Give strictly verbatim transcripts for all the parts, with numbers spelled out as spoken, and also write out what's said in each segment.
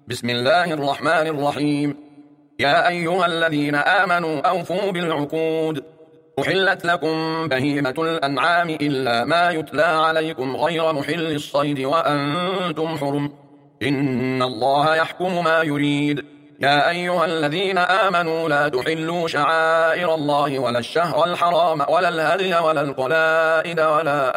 بسم الله الرحمن الرحيم. يا أيها الذين آمنوا أوفوا بالعقود. أحلت لكم بهيمة الأنعام إلا ما يتلى عليكم غير محل الصيد وأنتم حرم، إن الله يحكم ما يريد. يا أيها الذين آمنوا لا تحلوا شعائر الله ولا الشهر الحرام ولا الهدي ولا القلائد ولا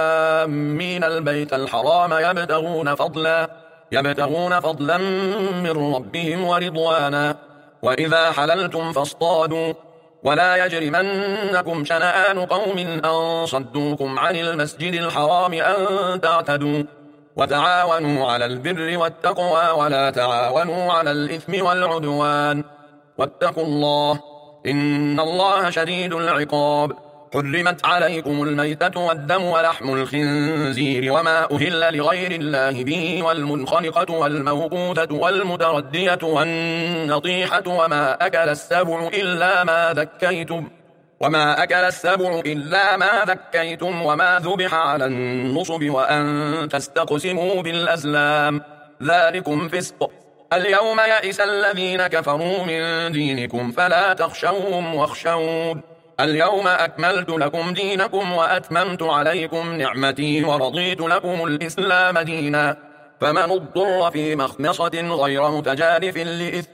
آمين البيت الحرام يبتغون فضلا يبتغون فضلا من ربهم ورضوانا، وإذا حللتم فاصطادوا، ولا يجرمنكم شنآن قوم أن صدوكم عن المسجد الحرام أن تعتدوا، وتعاونوا على البر والتقوى ولا تعاونوا على الإثم والعدوان، واتقوا الله إن الله شديد العقاب. حرمت عليكم الميتة والدم ولحم الخنزير وما أهل لغير الله به والمنخنقة والموقوذة والمتردية والنطيحة وما أكل السبع إلا ما ذكيتم وما أكل السبع إلا ما ذكيتم وما ذبح على النصب وأن تستقسموا بالأزلام، ذلكم فسق. اليوم يئس الذين كفروا من دينكم فلا تخشوهم واخشون. اليوم أكملت لكم دينكم وأتممت عليكم نعمتي ورضيت لكم الإسلام دينا، فمن اضطر في مخمصة غير متجانف لإثم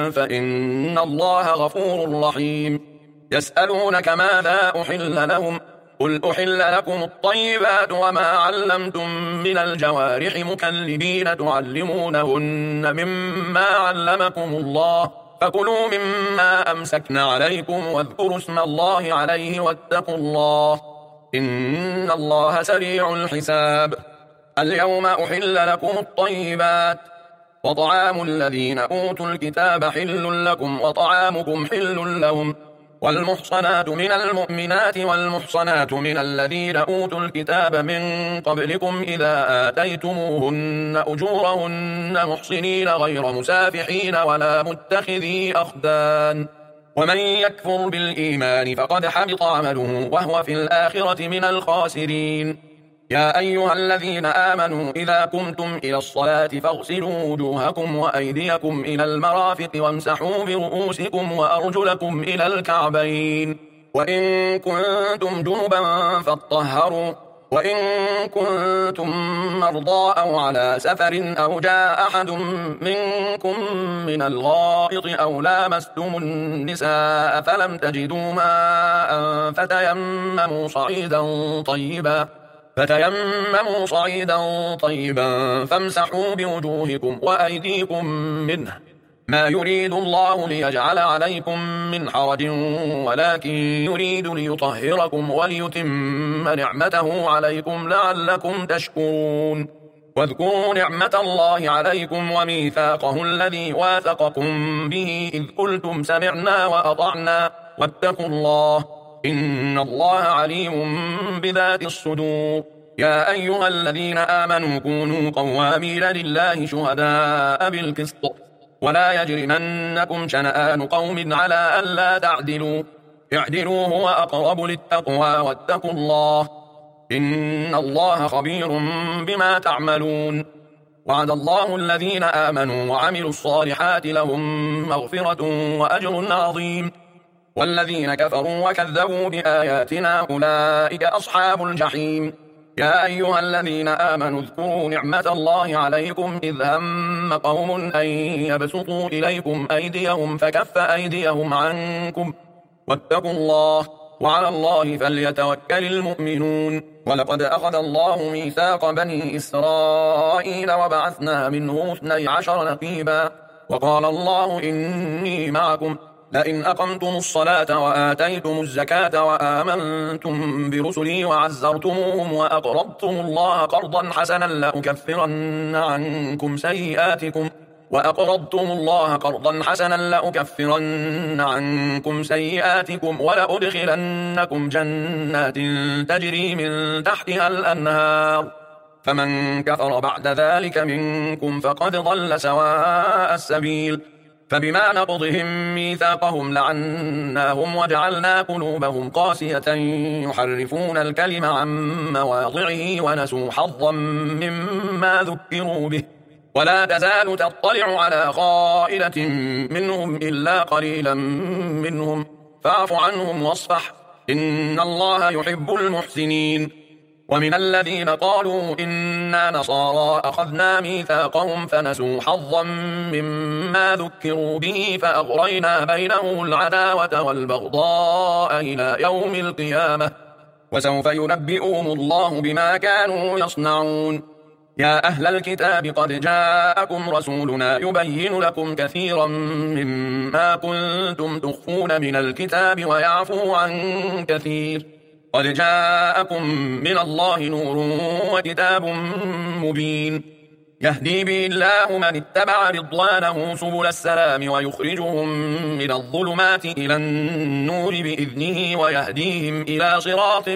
فإن الله غفور رحيم. يسألونك ماذا أحل لهم، قل أحل لكم الطيبات وما علمتم من الجوارح مكلبين تعلمونهن مما علمكم الله، فكلوا مما أمسكن عليكم واذكروا اسم الله عليه واتقوا الله إن الله سريع الحساب. اليوم أحل لكم الطيبات، وطعام الذين أوتوا الكتاب حل لكم وطعامكم حل لهم، والمحصنات من المؤمنات والمحصنات من الذين أوتوا الكتاب من قبلكم إذا آتيتموهن أجورهن محصنين غير مسافحين ولا متخذي أخدان، ومن يكفر بالإيمان فقد حبط عمله وهو في الآخرة من الخاسرين. يا أيها الذين آمنوا إذا قمتم إلى الصلاة فاغسلوا وجوهكم وأيديكم إلى المرافق وامسحوا برؤوسكم وأرجلكم إلى الكعبين، وإن كنتم جنبا فاطهروا، وإن كنتم مرضى أو على سفر أو جاء أحد منكم من الغائط أو لامستم النساء فلم تجدوا ماء فتيمموا صعيدا طيبا فتيمموا صعيدا طيبا فامسحوا بوجوهكم وأيديكم منه، ما يريد الله ليجعل عليكم من حرج ولكن يريد ليطهركم وليتم نعمته عليكم لعلكم تشكرون. واذكروا نعمة الله عليكم وميثاقه الذي واثقكم به إذ قلتم سمعنا وأطعنا واتقوا الله إن الله عليم بذات الصدور. يا أيها الذين آمنوا كونوا قوامين لله شهداء بالقسط، ولا يجرمنكم شنآن قوم على ألا تعدلوا، اعدلوا هو أقرب للتقوى واتقوا الله إن الله خبير بما تعملون. وعد الله الذين آمنوا وعملوا الصالحات لهم مغفرة وأجر عظيم، والذين كفروا وكذبوا بآياتنا أولئك أصحاب الجحيم. يا أيها الذين آمنوا اذكروا نعمة الله عليكم إذ هم قوم أن يبسطوا إليكم أيديهم فكف أيديهم عنكم واتقوا الله وعلى الله فليتوكل المؤمنون. ولقد أخذ الله ميثاق بني إسرائيل وبعثنا منهم اثني عشر نقيبا، وقال الله إني معكم لئن أقمتم الصلاة وآتيتم الزكاة وآمنتم برسلي وعزرتموهم وأقرضتم الله قرضا حسنا لأكفرن عنكم سيئاتكم وأقرضتم الله قرضا حسنا لأكفرن عنكم سيئاتكم ولأدخلنكم جنات تجري من تحتها الأنهار، فمن كفر بعد ذلك منكم فقد ضل سواء السبيل. فبما نقضهم ميثاقهم لعناهم وجعلنا قلوبهم قاسية يحرفون الكلم عن مواضعه ونسوا حظا مما ذكروا به ولا تزال تطلع على خائنة منهم إلا قليلا منهم فاعف عنهم واصفح إن الله يحب المحسنين. ومن الذين قالوا إنا نصارى أخذنا ميثاقهم فنسوا حظا مما ذكروا به فأغرينا بينهم العداوة والبغضاء إلى يوم القيامة وسوف ينبئهم الله بما كانوا يصنعون. يا أهل الكتاب قد جاءكم رسولنا يبين لكم كثيرا مما كنتم تخفون من الكتاب ويعفو عن كثير قد جاءكم من الله نور وكتاب مبين يهدي به الله من اتبع رضوانه سبل السلام ويخرجهم من الظلمات إلى النور بإذنه ويهديهم إلى صراط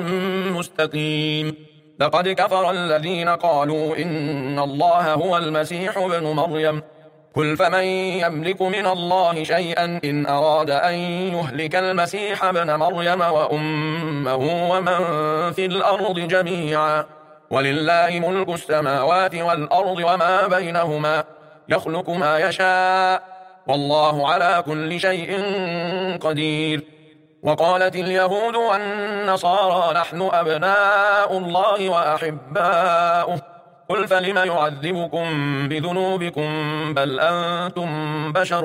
مستقيم. لقد كفر الذين قالوا إن الله هو المسيح ابن مريم قل فمن يملك من الله شيئا إن أراد أن يهلك المسيح ابن مريم وأمه ومن في الأرض جميعا ولله ملك السماوات والأرض وما بينهما يخلق ما يشاء والله على كل شيء قدير. وقالت اليهود والنصارى نحن أبناء الله وأحباؤه قل فلم يعذبكم بذنوبكم بل أنتم بشر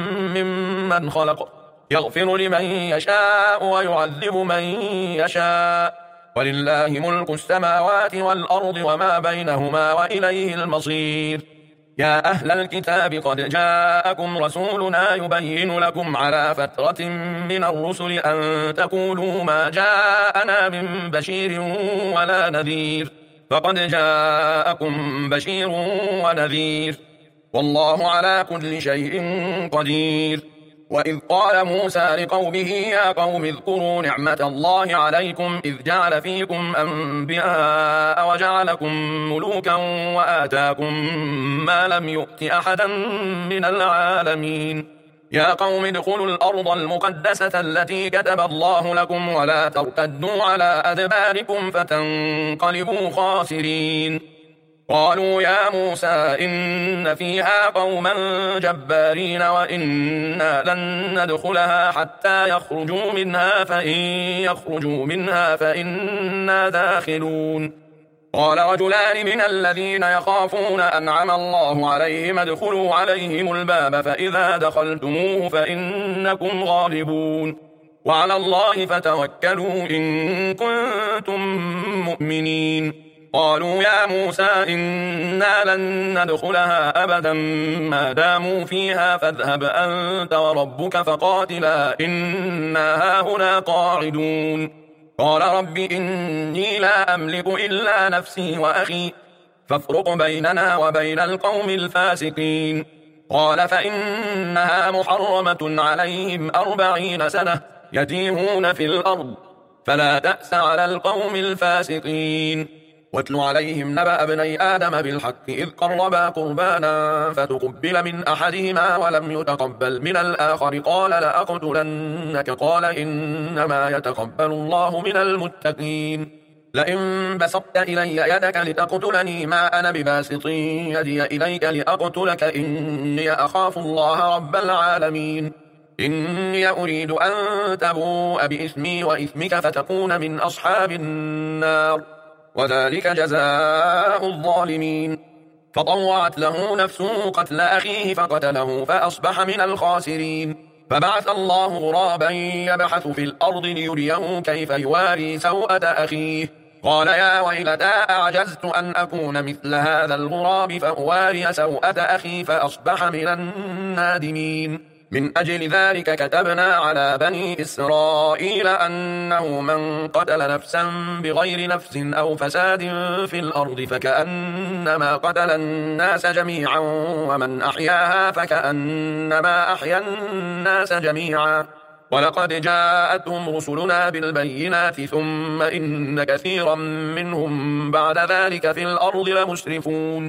ممن خلق يغفر لمن يشاء ويعذب من يشاء ولله ملك السماوات والأرض وما بينهما وإليه المصير. يا أهل الكتاب قد جاءكم رسولنا يبين لكم على فترة من الرسل أن تقولوا ما جاءنا من بشير ولا نذير فقد جاءكم بشير ونذير والله على كل شيء قدير. وإذ قال موسى لقومه يا قوم اذكروا نعمة الله عليكم إذ جعل فيكم أنبياء وجعلكم ملوكا وآتاكم ما لم يؤت أحدا من العالمين. يا قوم ادخلوا الأرض المقدسة التي كتب الله لكم ولا ترتدوا على أدباركم فتنقلبوا خاسرين. قالوا يا موسى إن فيها قوما جبارين وإنا لن ندخلها حتى يخرجوا منها فإن يخرجوا منها فإنا داخلون. قال رجلان من الذين يخافون أنعم الله عليهم ادخلوا عليهم الباب فإذا دخلتموه فإنكم غالبون وعلى الله فتوكلوا إن كنتم مؤمنين. قالوا يا موسى إنا لن ندخلها أبدا ما داموا فيها فاذهب أنت وربك فقاتلا إنا هاهنا قاعدون. قال رب إني لا أملك إلا نفسي وأخي فافرق بيننا وبين القوم الفاسقين. قال فإنها محرمة عليهم أربعين سنة يتيهون في الأرض فلا تأس على القوم الفاسقين. واتل عليهم نبأ ابني آدم بالحق إذ قربا قربانا فتقبل من أحدهما ولم يتقبل من الآخر قال لأقتلنك قال إنما يتقبل الله من المتقين. لئن بسطت إلي يدك لتقتلني ما أنا بباسط يدي إليك لأقتلك إني أخاف الله رب العالمين. إني أريد أن تبوء بإثمي وإثمك فتكون من أصحاب النار وذلك جزاء الظالمين. فطوعت له نفسه قتل أخيه فقتله فأصبح من الخاسرين. فبعث الله غرابا يبحث في الأرض ليريه كيف يواري سوءة أخيه قال يا ويلتى أعجزت أن أكون مثل هذا الغراب فأواري سوءة أخي فأصبح من النادمين. من أجل ذلك كتبنا على بني إسرائيل أنه من قتل نفسا بغير نفس أو فساد في الأرض فكأنما قتل الناس جميعا ومن أحياها فكأنما أحيا الناس جميعا. ولقد جاءتهم رسلنا بالبينات ثم إن كثيرا منهم بعد ذلك في الأرض لمسرفون.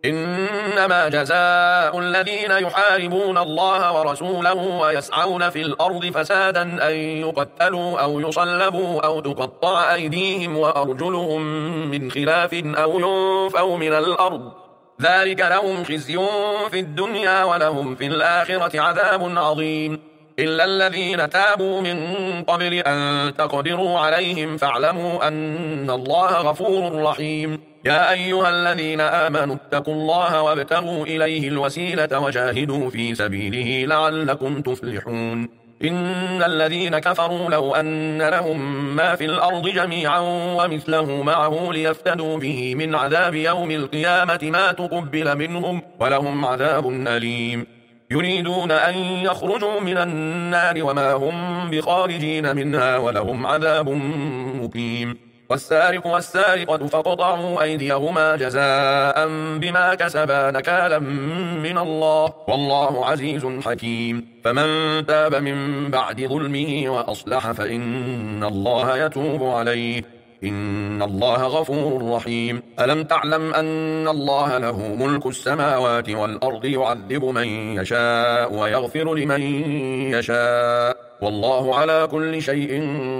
إنما جزاء الذين يحاربون الله ورسوله ويسعون في الأرض فسادا أن يقتلوا أو يصلبوا أو تقطع أيديهم وأرجلهم من خلاف أو ينفوا من الأرض ذلك لهم خزي في الدنيا ولهم في الآخرة عذاب عظيم إلا الذين تابوا من قبل أن تقدروا عليهم فاعلموا أن الله غفور رحيم يا أيها الذين آمنوا اتقوا الله وابتغوا إليه الوسيلة وجاهدوا في سبيله لعلكم تفلحون إن الذين كفروا لو أن لهم ما في الأرض جميعا ومثله معه ليفتدوا به من عذاب يوم القيامة ما تقبل منهم ولهم عذاب أليم يريدون أن يخرجوا من النار وما هم بخارجين منها ولهم عذاب مقيم والسارق والسارقة فاقطعوا أيديهما جزاء بما كسبا نكالا من الله والله عزيز حكيم فمن تاب من بعد ظلمه وأصلح فإن الله يتوب عليه إن الله غفور رحيم ألم تعلم أن الله له ملك السماوات والأرض يعذب من يشاء ويغفر لمن يشاء والله على كل شيء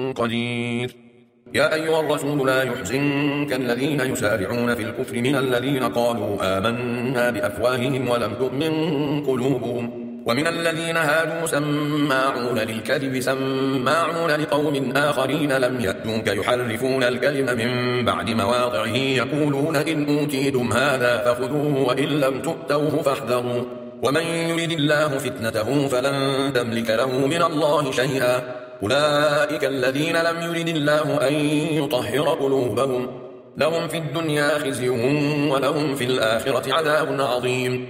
قدير يا أيها الرسول لا يحزنك الذين يسارعون في الكفر من الذين قالوا آمنا بأفواههم ولم تؤمن قلوبهم ومن الذين هادوا سماعون للكذب سماعون لقوم آخرين لم يأتوك يحرفون الكلم من بعد مواضعه يقولون إن أوتيتم هذا فخذوه وإن لم تؤتوه فاحذروا ومن يرد الله فتنته فلن تملك له من الله شيئا أولئك الذين لم يرد الله أن يطهر قلوبهم لهم في الدنيا خزي ولهم في الآخرة عذاب عظيم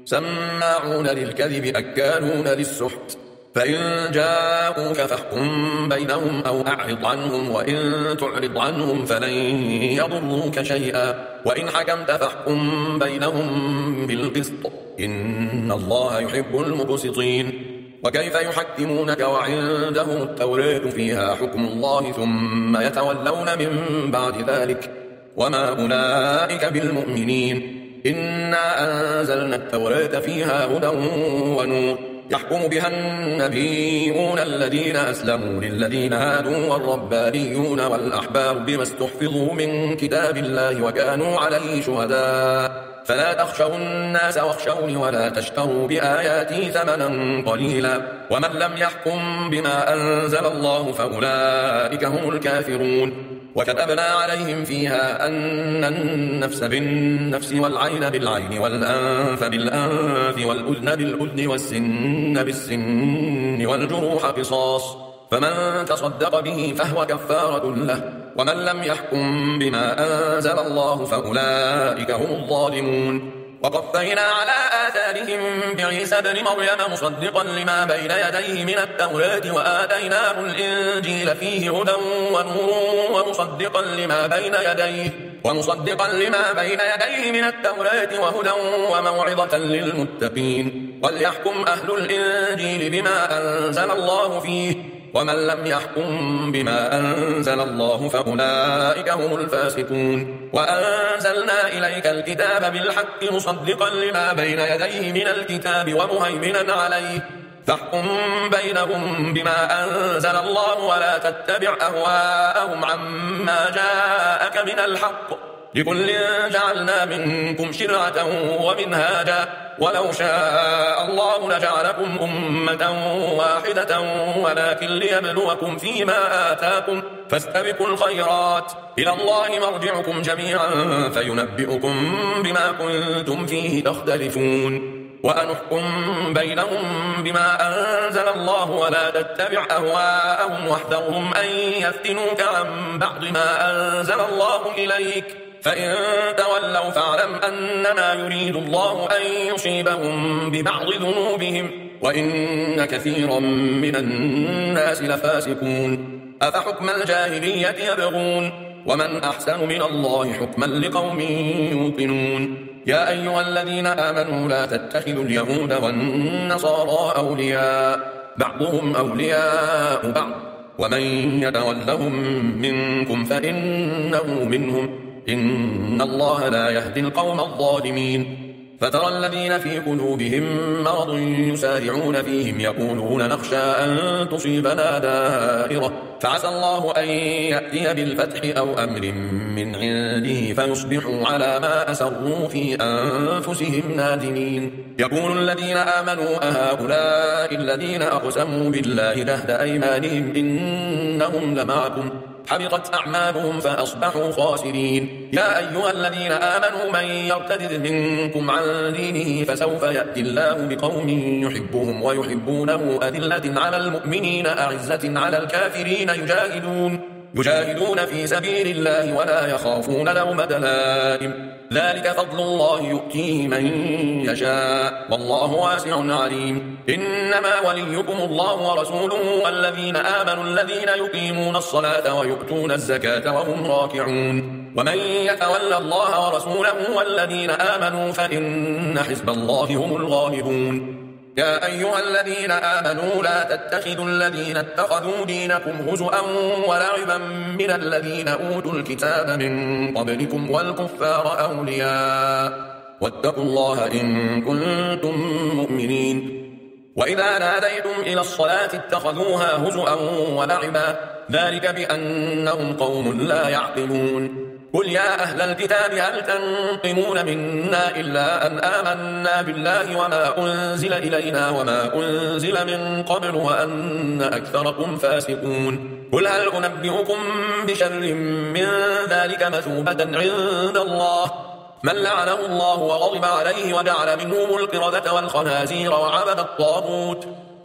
سماعون للكذب أكالون للسحت فإن جاءوك فاحكم بينهم أو أعرض عنهم وإن تعرض عنهم فلن يضروك شيئا وإن حكمت فاحكم بينهم بالقسط إن الله يحب المقسطين وكيف يحكمونك وعندهم التوراة فيها حكم الله ثم يتولون من بعد ذلك وما أولئك بالمؤمنين إنا أنزلنا التوراة فيها هدى ونور يحكم بها النبيون الذين أسلموا للذين هادوا والربانيون والأحبار بما استحفظوا من كتاب الله وكانوا عليه شهداء فلا تخشوا الناس واخشوني ولا تشتروا بآياتي ثمنا قليلا ومن لم يحكم بما أنزل الله فأولئك هم الكافرون وكتبنا عليهم فيها أن النفس بالنفس والعين بالعين والأنف بالأنف والأذن بالأذن والسن بالسن والجروح قصاص فمن تصدق به فهو كفارة له ومن لم يحكم بما أنزل الله فأولئك هم الظالمون وقفينا على آثارهم بعيسى بن مريم مصدقا لما بين يديه من التوراة وآتيناه الإنجيل فيه هدى ونور ومصدقا لما بين يديه ومصدقا لما بين يديه من التوراة وهدى وموعظة للمتقين وليحكم أهل الإنجيل بما أنزل الله فيه ومن لم يحكم بما أنزل الله فأولئك هم الفاسقون وأنزلنا إليك الكتاب بالحق مصدقا لما بين يديه من الكتاب ومهيمنا عليه فاحكم بينهم بما أنزل الله ولا تتبع أهواءهم عما جاءك من الحق لكل جعلنا منكم شرعة ومنهاجا ولو شاء الله لجعلكم أمة واحدة ولكن ليبلوكم فيما آتاكم فاستبقوا الخيرات إلى الله مرجعكم جميعا فينبئكم بما كنتم فيه تختلفون وأنحكم بينهم بما أنزل الله ولا تتبع أهواءهم واحذرهم أن يفتنوك عن بعض ما أنزل الله إليك فإن تولوا فاعلم أنما يريد الله أن يصيبهم ببعض ذنوبهم وإن كثيرا من الناس لفاسقون أفحكم الجاهلية يبغون ومن أحسن من الله حكما لقوم يوقنون يا أيها الذين آمنوا لا تتخذوا اليهود والنصارى أولياء بعضهم أولياء بعض ومن يتولهم منكم فإنه منهم إن الله لا يهدي القوم الظالمين فترى الذين في قلوبهم مرض يسارعون فيهم يقولون نخشى أن تصيبنا دائرة فعسى الله أن يأتي بالفتح أو أمر من عنده فيصبحوا على ما أسروا في أنفسهم نادمين. يقول الذين آمنوا أهؤلاء الذين أقسموا بالله جهد أيمانهم إنهم لمعكم حبطت أعمالهم فأصبحوا خاسرين. يا أيها الذين آمنوا من يرتد منكم عن دينه فسوف يأتي الله بقوم يحبهم ويحبونه أذلة على المؤمنين أعزة على الكافرين يجاهدون يجاهدون في سبيل الله ولا يخافون لومة لائم ذلك فضل الله يؤتيه من يشاء والله واسع عليم. إنما وليكم الله ورسوله والذين آمنوا الذين يقيمون الصلاة ويؤتون الزكاة وهم راكعون ومن يتولى الله ورسوله والذين آمنوا فإن حزب الله هم الغالبون. يا أيها الذين آمنوا لا تتخذوا الذين اتخذوا دينكم هزؤا ولعبا من الذين أوتوا الكتاب من قبلكم والكفار أولياء واتقوا الله إن كنتم مؤمنين. وإذا ناديتم إلى الصلاة اتخذوها هزؤا ولعبا ذلك بأنهم قوم لا يعقلون. قل يا أهل الكتاب هل تنقمون منا إلا أن آمنا بالله وما أنزل إلينا وما أنزل من قبل وأن أكثركم فاسقون. قل هل أنبئكم بشر من ذلك مثوبة عند الله من لعنه الله وغضب عليه وجعل منهم القردة والخنازير وعبد الطاغوت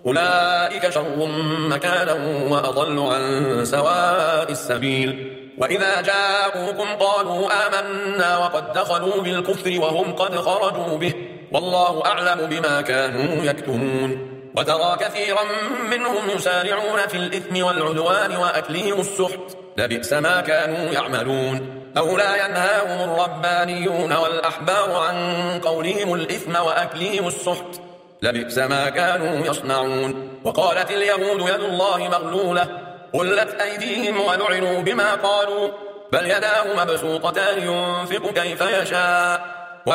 أولئك شر مكانا وأضل عن سواء السبيل. وإذا جاءوكم قالوا آمنا وقد دخلوا بالكفر وهم قد خرجوا به والله أعلم بما كانوا يكتمون. وترى كثيرا منهم يسارعون في الإثم والعدوان وأكلهم السحت لبئس ما كانوا يعملون. أولا ينهاهم الربانيون والأحبار عن قولهم الإثم وأكلهم السحت لبئس ما كانوا يصنعون. وقالت اليهود يد الله مغلولة غلت أيديهم ولعنوا بما قالوا بل يداه مبسوطتان ينفق كيف يشاء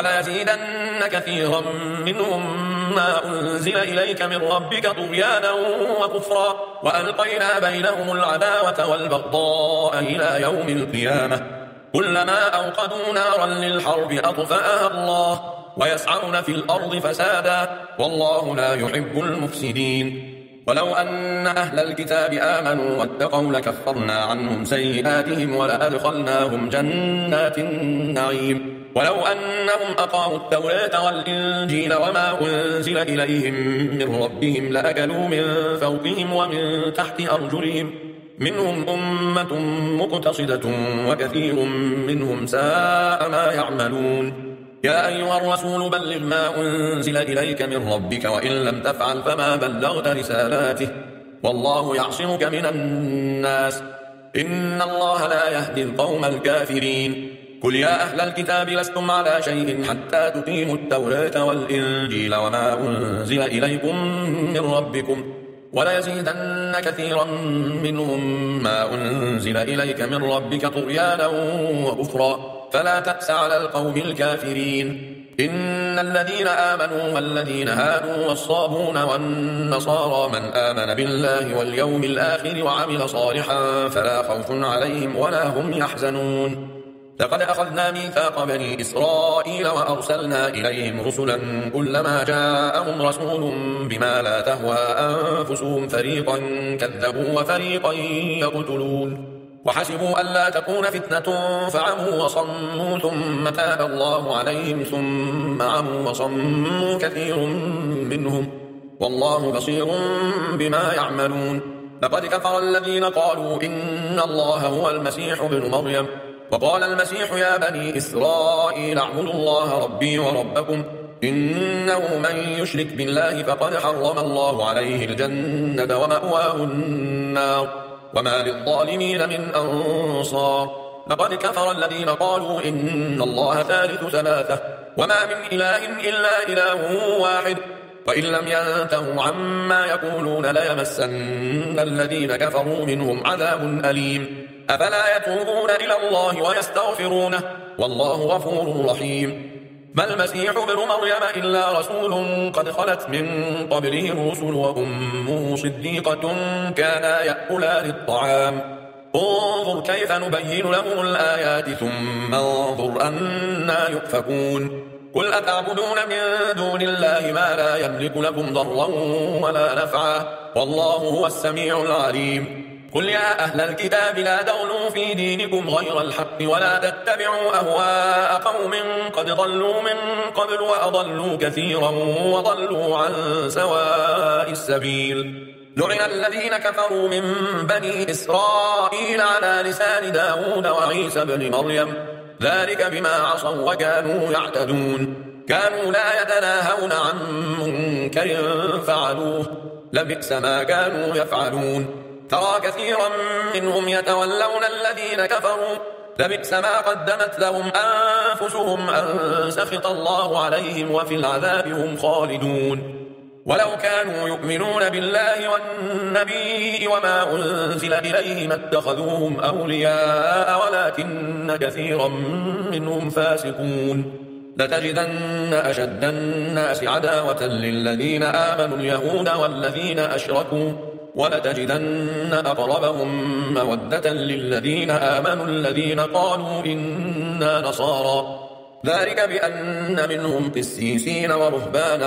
وليزيدن كثيرا منهم ما أنزل إليك من ربك طغيانا وكفرا وألقينا بينهم العداوة والبغضاء إلى يوم القيامة كلما أوقدوا نارا للحرب أطفأها الله ويسعون في الأرض فسادا والله لا يحب المفسدين. ولو أن أهل الكتاب آمنوا واتقوا لكفرنا عنهم سيئاتهم ولأدخلناهم جنات النعيم. ولو أنهم أقاموا التوراة والإنجيل وما أنزل إليهم من ربهم لأكلوا من فوقهم ومن تحت أرجلهم منهم أمة مقتصدة وكثير منهم ساء ما يعملون. يا أيها الرسول بلغ ما أنزل إليك من ربك وإن لم تفعل فما بلغت رسالاته والله يعصمك من الناس إن الله لا يهدي القوم الكافرين. قل يا أهل الكتاب لستم على شيء حتى تقيموا التوراة والإنجيل وما أنزل إليكم من ربكم وليزيدن كثيرا منهم ما أنزل إليك من ربك طغيانا وكفرا فلا تأس على القوم الكافرين. إن الذين آمنوا والذين هادوا والصابون والنصارى من آمن بالله واليوم الآخر وعمل صالحا فلا خوف عليهم ولا هم يحزنون. لقد أخذنا ميثاق بني إسرائيل وأرسلنا إليهم رسلا كلما جاءهم رسول بما لا تهوى أنفسهم فريقا كذبوا وفريقا يقتلون وحسبوا ألا تكون فتنة فعموا وصموا ثم تاب الله عليهم ثم عموا وصموا كثير منهم والله بصير بما يعملون. لقد كفر الذين قالوا إن الله هو المسيح ابن مريم وقال المسيح يا بني إسرائيل اعبدوا الله ربي وربكم إنه من يشرك بالله فقد حرم الله عليه الجنة ومأواه النار وما للظالمين من أنصار. لقد كفر الذين قالوا إن الله ثالث ثلاثة وما من إله إلا إله واحد وإن لم ينتهوا عما يقولون ليمسن الذين كفروا منهم عذاب أليم. أفلا يتوبون إلى الله ويستغفرونه والله غفور رحيم. ما المسيح ابن مريم إلا رسول قد خلت من قبله الرسل وأمه صديقة كانا يأكلان الطعام انظر كيف نبين لهم الآيات ثم انظر أنا يؤفكون قل أتعبدون من دون الله ما لا يملك لكم ضرا ولا نفعا والله هو السميع العليم قل يا أهل الكتاب لا تغلوا في دينكم غير الحق ولا تتبعوا أهواء قوم قد ضلوا من قبل وأضلوا كثيرا وضلوا عن سواء السبيل لعن الذين كفروا من بني إسرائيل على لسان داود وعيسى بن مريم ذلك بما عصوا وكانوا يعتدون كانوا لا يتناهون عن منكر فعلوه لبئس ما كانوا يفعلون ترى كثيرا منهم يتولون الذين كفروا لبئس ما قدمت لهم أنفسهم أن سخط الله عليهم وفي العذاب هم خالدون ولو كانوا يؤمنون بالله والنبي وما أنزل إليه ما اتخذوهم أولياء ولكن كثيرا منهم فاسقون لتجدن أشد الناس عداوة للذين آمنوا اليهود والذين أشركوا ولتجدن أقربهم مودة للذين آمنوا الذين قالوا إنا نصارى ذلك بأن منهم قسيسين ورهبانا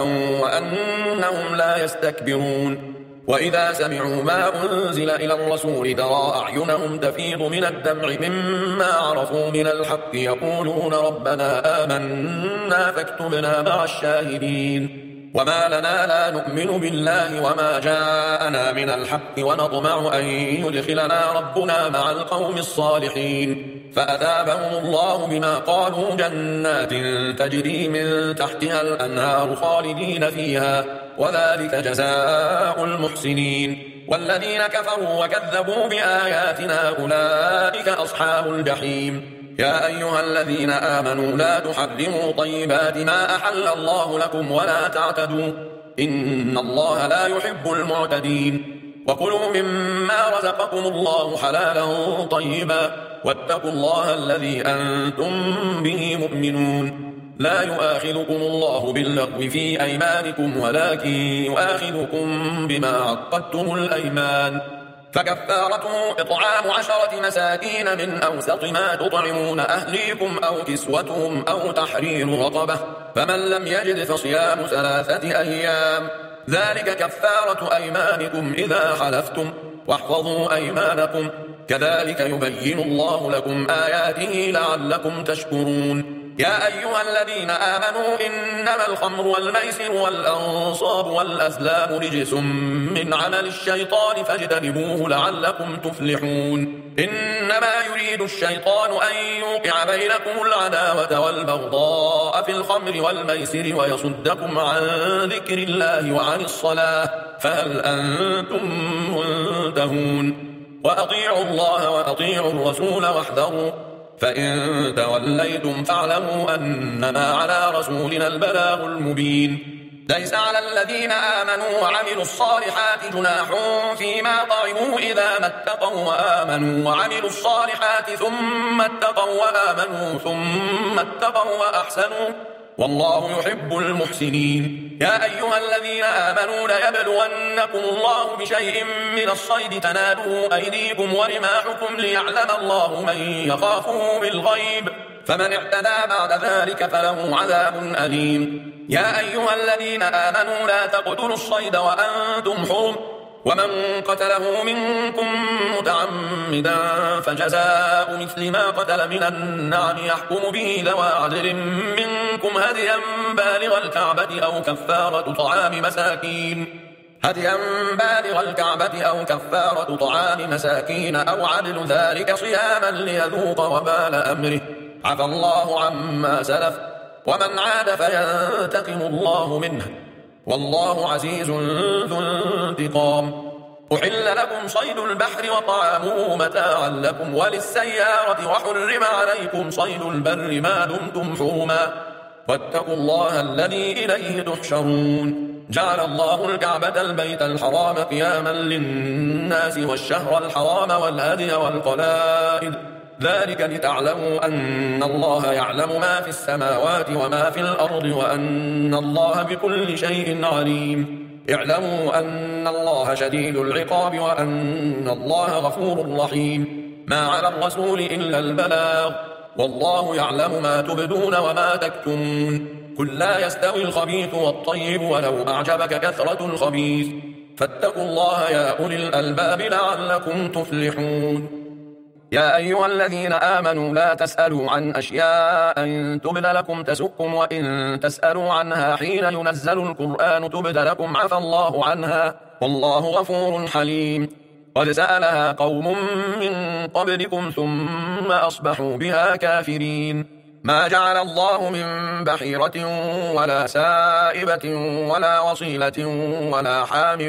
وأنهم لا يستكبرون وإذا سمعوا ما أنزل إلى الرسول ترى أعينهم تفيض من الدمع مما عرفوا من الحق يقولون ربنا آمنا فاكتبنا مع الشاهدين وما لنا لا نؤمن بالله وما جاءنا من الحق ونطمع أن يدخلنا ربنا مع القوم الصالحين فأثابهم الله بما قالوا جنات تجري من تحتها الأنهار خالدين فيها وذلك جزاء المحسنين والذين كفروا وكذبوا بآياتنا أولئك أصحاب الجحيم يا أيها الذين آمنوا لا تحرموا طيبات ما أحل الله لكم ولا تعتدوا إن الله لا يحب المعتدين وكلوا مما رزقكم الله حلالا طيبا واتقوا الله الذي أنتم به مؤمنون لا يؤاخذكم الله باللغو في أيمانكم ولكن يؤاخذكم بما عقدتم الأيمان فكفارته إطعام عشرة مساكين من أوسط ما تطعمون أهليكم أو كسوتهم أو تحرير رقبة فمن لم يجد فصيام ثلاثة أيام ذلك كفارة أيمانكم إذا حلفتم واحفظوا أيمانكم كذلك يبين الله لكم آياته لعلكم تشكرون يا أيها الذين آمنوا إنما الخمر والميسر والأنصاب والأزلام رجس من عمل الشيطان فاجتنبوه لعلكم تفلحون إنما يريد الشيطان أن يوقع بينكم العداوة والبغضاء في الخمر والميسر ويصدكم عن ذكر الله وعن الصلاة فهل أنتم منتهون وأطيعوا الله وأطيعوا الرسول واحذروا فإن توليتم فاعلموا أنما على رسولنا البلاغ المبين ليس على الذين آمنوا وعملوا الصالحات جناح فيما طعموا إذا ما اتقوا وآمنوا وعملوا الصالحات ثم اتقوا وآمنوا ثم اتقوا وأحسنوا والله يحب المحسنين يا أيها الذين آمنوا ليبلونكم الله بشيء من الصيد تناله أيديكم ورماحكم ليعلم الله من يخافه بالغيب فمن اعتدى بعد ذلك فله عذاب أليم يا أيها الذين آمنوا لا تقتلوا الصيد وأنتم حرم ومن قتله منكم متعمدا فجزاء مثل ما قتل من النعم يحكم به ذوى عدل منكم هديا بالغ الكعبة أو كفارة طعام مساكين هديا بالغ الكعبة أو كفارة طعام مساكين أو عدل ذلك صياما ليذوق وبال أمره عفى الله عما سلف ومن عاد فينتقم الله منه والله عزيز ذو انتقام أحل لكم صيد البحر وطعامه متاعا لكم وللسيارة وحرم عليكم صيد البر ما دمتم حرما واتقوا الله الذي إليه تحشرون جعل الله الكعبة البيت الحرام قياما للناس والشهر الحرام والهدي والقلائد ذلك لتعلموا أن الله يعلم ما في السماوات وما في الأرض وأن الله بكل شيء عليم. اعلموا أن الله شديد العقاب وأن الله غفور رحيم. ما على الرسول إلا البلاغ، والله يعلم ما تبدون وما تكتمون. قل لا يستوي الخبيث والطيب ولو أعجبك كثرة الخبيث، فاتقوا الله يا أولي الألباب لعلكم تفلحون. يا أيها الذين آمنوا لا تسألوا عن أشياء إن تبد لكم تسؤكم، وإن تسألوا عنها حين ينزل القرآن تبد لكم عفى الله عنها، والله غفور حليم. قد سألها قوم من قبلكم ثم أصبحوا بها كافرين. ما جعل الله من بحيرة ولا سائبة ولا وصيلة ولا حام،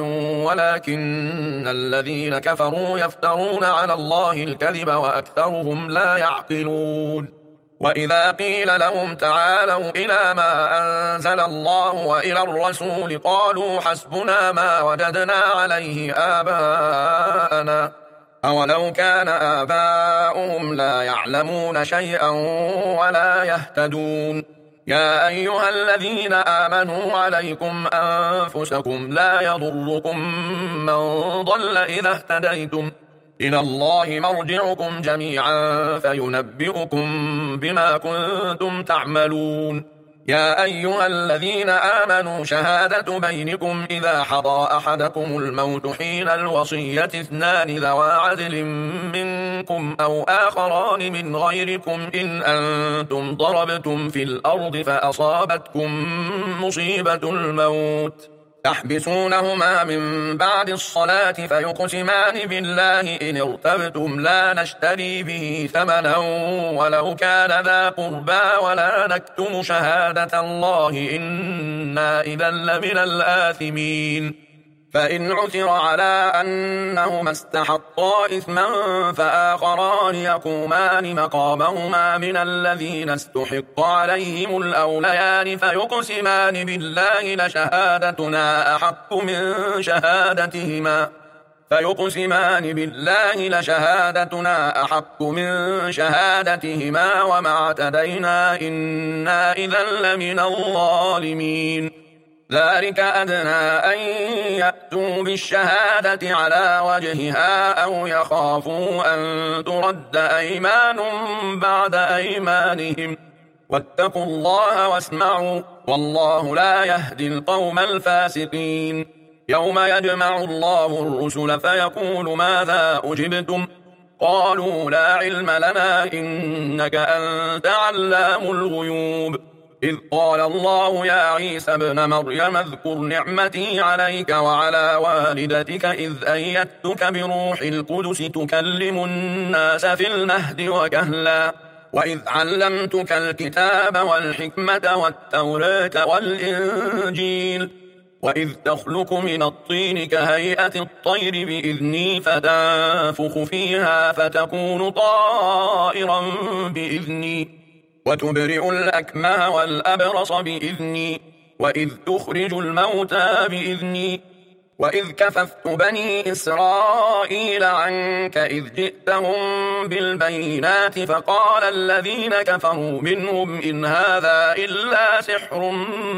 ولكن الذين كفروا يفترون على الله الكذب وأكثرهم لا يعقلون. وإذا قيل لهم تعالوا إلى ما أنزل الله وإلى الرسول قالوا حسبنا ما وجدنا عليه آباءنا، أولو كان آباؤهم لا يعلمون شيئا ولا يهتدون. يا أيها الذين آمنوا عليكم أنفسكم لا يضركم من ضل إذا اهتديتم، إلى الله مرجعكم جميعا فينبئكم بما كنتم تعملون. يا أيها الذين آمنوا شهادة بينكم إذا حضر أحدكم الموت حين الوصية اثنان ذوى عدل منكم أو آخران من غيركم إن أنتم ضربتم في الأرض فأصابتكم مصيبة الموت تحبسونهما من بعد الصلاة فيقسمان بالله إن ارتبتم لا نشتري به ثمنا ولو كان ذا قربى ولا نكتم شهادة الله إنا إذا لمن الآثمين. فإن عثر على أنهما استحقا إثما فآخران يقومان مقامهما من الذين استحق عليهم الأوليان فيقسمان بالله لشهادتنا أحق من شهادتهما فيقسمان بالله لشهادتنا أحق من شهادتهما وما اعتدينا إنا إذا لمن الظالمين. ذلك أدنى أن يأتوا بالشهادة على وجهها أو يخافوا أن ترد أيمان بعد أيمانهم، واتقوا الله واسمعوا والله لا يهدي القوم الفاسقين. يوم يجمع الله الرسل فيقول ماذا أجبتم قالوا لا علم لنا إنك أنت علام الغيوب. إذ قال الله يا عيسى ابن مريم اذكر نعمتي عليك وعلى والدتك إذ أيدتك بروح القدس تكلم الناس في المهد وكهلا، وإذ علمتك الكتاب والحكمة والتوراة والإنجيل، وإذ تخلق من الطين كهيئة الطير بإذني فتنفخ فيها فتكون طائرا بإذني، وتبرئ الأكمه والأبرص بإذني، وإذ تخرج الموتى بإذني، وإذ كففت بني إسرائيل عنك إذ جئتهم بالبينات فقال الذين كفروا منهم إن هذا إلا سحر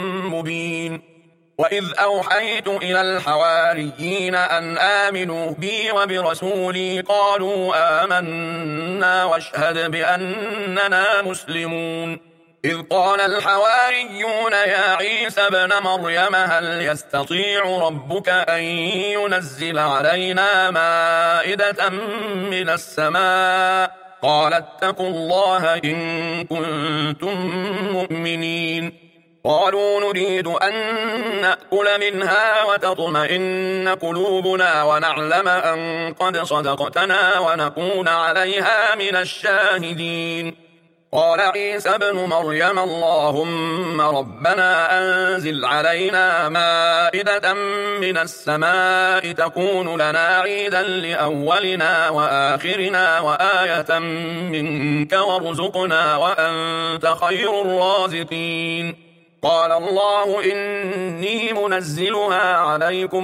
مبين. وإذ أوحيت إلى الحواريين أن آمنوا بي وبرسولي قالوا آمنا واشهد بأننا مسلمون. إذ قال الحواريون يا عيسى ابن مريم هل يستطيع ربك أن ينزل علينا مائدة من السماء قال اتقوا الله إن كنتم مؤمنين. قالوا نريد أن نأكل منها وتطمئن قلوبنا ونعلم أن قد صدقتنا ونكون عليها من الشاهدين. قال عيسى ابن مريم اللهم ربنا أنزل علينا مائدة من السماء تكون لنا عيدا لأولنا وآخرنا وآية منك وارزقنا وأنت خير الرازقين. قال الله إني منزلها عليكم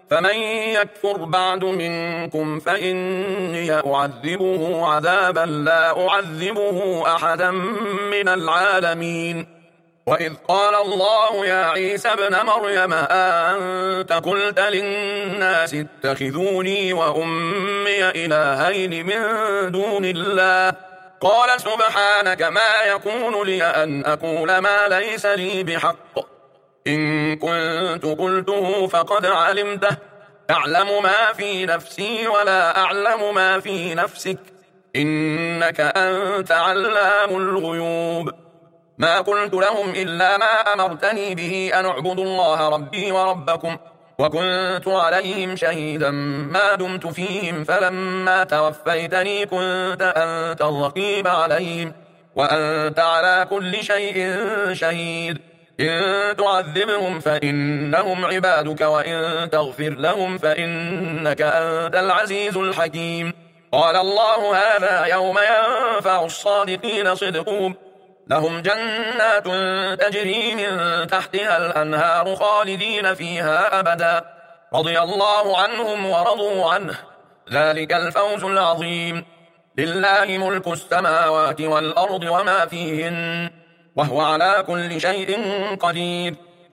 فمن يكفر بعد منكم فإني أعذبه عذابا لا أعذبه أحدا من العالمين. وإذ قال الله يا عيسى ابن مريم أأنت قلت للناس اتخذوني وأمي إلهين من دون الله قال سبحانك ما يكون لي أن أقول ما ليس لي بحق إن كنت قلته فقد علمته تعلم ما في نفسي ولا أعلم ما في نفسك إنك أنت علام الغيوب. ما قلت لهم إلا ما أمرتني به أن اعبدوا الله ربي وربكم وكنت عليهم شهيدا ما دمت فيهم فلما توفيتني كنت أنت الرقيب عليهم وأنت على كل شيء شهيد. إن تعذبهم فإنهم عبادك وإن تغفر لهم فإنك أنت العزيز الحكيم. قال الله هذا يوم ينفع الصادقين صدقهم لهم جنات تجري من تحتها الأنهار خالدين فيها أبدا رضي الله عنهم ورضوا عنه ذلك الفوز العظيم. لله ملك السماوات والأرض وما فيهن وهو على كل شيء قدير.